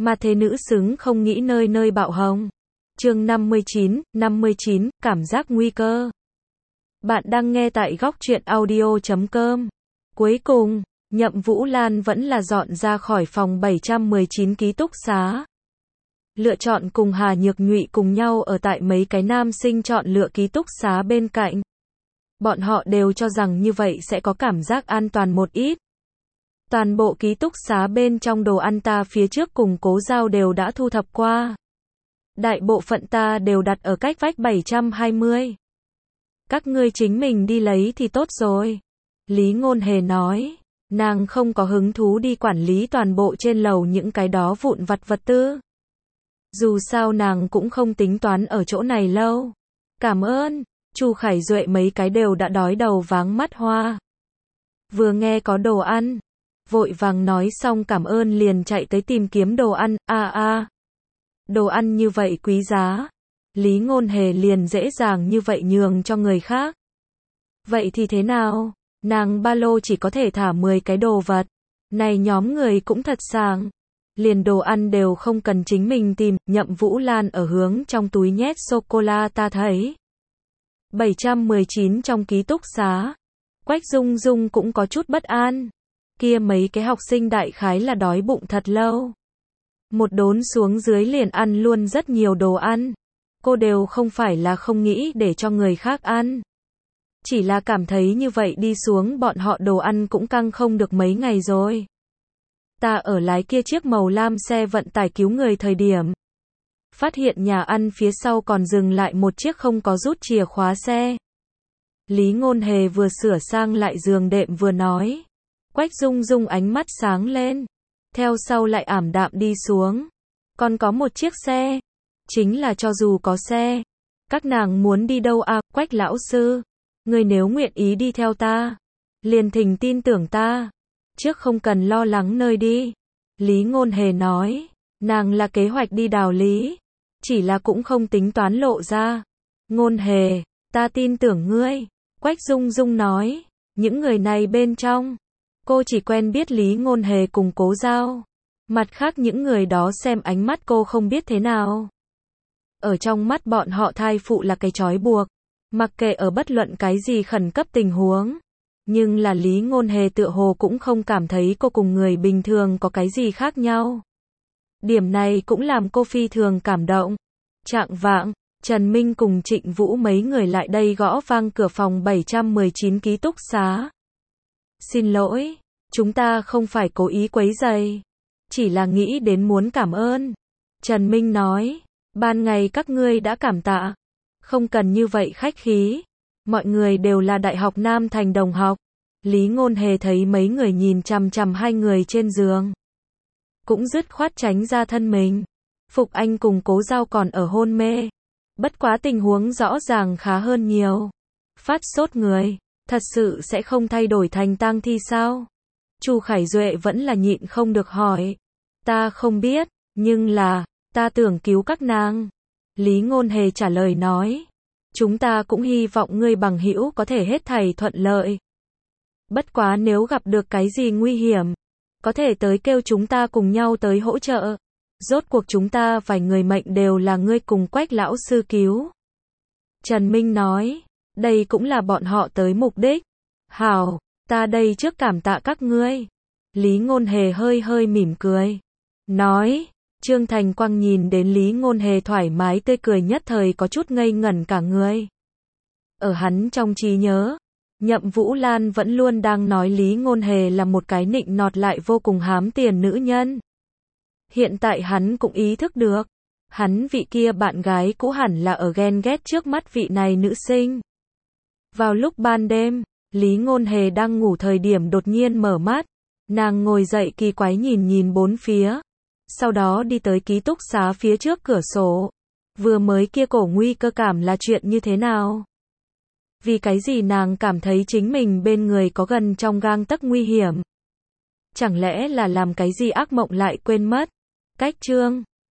Mà thế nữ xứng không nghĩ nơi nơi bạo hồng. Chương 59, cảm giác nguy cơ. Bạn đang nghe tại góc truyện audio.com. Cuối cùng, Nhậm Vũ Lan vẫn là dọn ra khỏi phòng 719 ký túc xá. Lựa chọn cùng Hà Nhược Nhụy cùng nhau ở tại mấy cái nam sinh chọn lựa ký túc xá bên cạnh. Bọn họ đều cho rằng như vậy sẽ có cảm giác an toàn một ít. Toàn bộ ký túc xá bên trong đồ ăn ta phía trước cùng Cố Giao đều đã thu thập qua. Đại bộ phận ta đều đặt ở cách vách 720. Các ngươi chính mình đi lấy thì tốt rồi. Lý Ngôn Hề nói, nàng không có hứng thú đi quản lý toàn bộ trên lầu những cái đó vụn vặt vật tư. Dù sao nàng cũng không tính toán ở chỗ này lâu. Cảm ơn. Chu Khải Duệ mấy cái đều đã đói đầu váng mắt hoa. Vừa nghe có đồ ăn, vội vàng nói xong cảm ơn liền chạy tới tìm kiếm đồ ăn. Đồ ăn như vậy quý giá, Lý Ngôn Hề liền dễ dàng như vậy nhường cho người khác. Vậy thì thế nào? Nàng ba lô chỉ có thể thả 10 cái đồ vật. Này nhóm người cũng thật sảng. Liền đồ ăn đều không cần chính mình tìm. Nhậm Vũ Lan ở hướng trong túi nhét sô-cô-la ta thấy. 719 trong ký túc xá. Quách Dung Dung cũng có chút bất an. Kia mấy cái học sinh đại khái là đói bụng thật lâu. Một đốn xuống dưới liền ăn luôn rất nhiều đồ ăn. Cô đều không phải là không nghĩ để cho người khác ăn. Chỉ là cảm thấy như vậy đi xuống bọn họ đồ ăn cũng căng không được mấy ngày rồi. Ta ở lái kia chiếc màu lam xe vận tải cứu người thời điểm. Phát hiện nhà ăn phía sau còn dừng lại một chiếc không có rút chìa khóa xe. Lý Ngôn Hề vừa sửa sang lại giường đệm vừa nói. Quách Dung Dung ánh mắt sáng lên. Theo sau lại ảm đạm đi xuống. Còn có một chiếc xe. Chính là cho dù có xe. Các nàng muốn đi đâu à? Quách lão sư. Người nếu nguyện ý đi theo ta. Liền thỉnh tin tưởng ta. Trước không cần lo lắng nơi đi. Lý Ngôn Hề nói. Nàng là kế hoạch đi đào lý. Chỉ là cũng không tính toán lộ ra. Ngôn Hề, ta tin tưởng ngươi. Quách Dung Dung nói. Những người này bên trong. Cô chỉ quen biết Lý Ngôn Hề cùng Cố Giao. Mặt khác những người đó xem ánh mắt cô không biết thế nào. Ở trong mắt bọn họ thai phụ là cái trói buộc. Mặc kệ ở bất luận cái gì khẩn cấp tình huống. Nhưng là Lý Ngôn Hề tựa hồ cũng không cảm thấy cô cùng người bình thường có cái gì khác nhau. Điểm này cũng làm cô phi thường cảm động. Chạng vạng, Trần Minh cùng Trịnh Vũ mấy người lại đây gõ vang cửa phòng 719 ký túc xá. Xin lỗi, chúng ta không phải cố ý quấy rầy. Chỉ là nghĩ đến muốn cảm ơn. Trần Minh nói, ban ngày các ngươi đã cảm tạ. Không cần như vậy khách khí. Mọi người đều là Đại học Nam Thành đồng học. Lý Ngôn Hề thấy mấy người nhìn chằm chằm hai người trên giường. Cũng dứt khoát tránh ra thân mình. Phục Anh cùng Cố Giao còn ở hôn mê. Bất quá tình huống rõ ràng khá hơn nhiều. Phát sốt người, thật sự sẽ không thay đổi thành tang thi sao? Chu Khải Duệ vẫn là nhịn không được hỏi. Ta không biết, nhưng là, ta tưởng cứu các nàng. Lý Ngôn Hề trả lời nói. Chúng ta cũng hy vọng ngươi bằng hữu có thể hết thảy thuận lợi. Bất quá nếu gặp được cái gì nguy hiểm, có thể tới kêu chúng ta cùng nhau tới hỗ trợ. Rốt cuộc chúng ta vài người mệnh đều là ngươi cùng Quách lão sư cứu. Trần Minh nói, đây cũng là bọn họ tới mục đích. Hảo, ta đây trước cảm tạ các ngươi. Lý Ngôn Hề hơi hơi mỉm cười. Nói, Trương Thành Quang nhìn đến Lý Ngôn Hề thoải mái tươi cười nhất thời có chút ngây ngẩn cả người. Ở hắn trong trí nhớ, Nhậm Vũ Lan vẫn luôn đang nói Lý Ngôn Hề là một cái nịnh nọt lại vô cùng hám tiền nữ nhân. Hiện tại hắn cũng ý thức được, hắn vị kia bạn gái cũ hẳn là ở ghen ghét trước mắt vị này nữ sinh. Vào lúc ban đêm, Lý Ngôn Hề đang ngủ thời điểm đột nhiên mở mắt, nàng ngồi dậy kỳ quái nhìn nhìn bốn phía, sau đó đi tới ký túc xá phía trước cửa sổ. Vừa mới kia cổ nguy cơ cảm là chuyện như thế nào? Vì cái gì nàng cảm thấy chính mình bên người có gần trong gang tấc nguy hiểm? Chẳng lẽ là làm cái gì ác mộng lại quên mất? Cách chương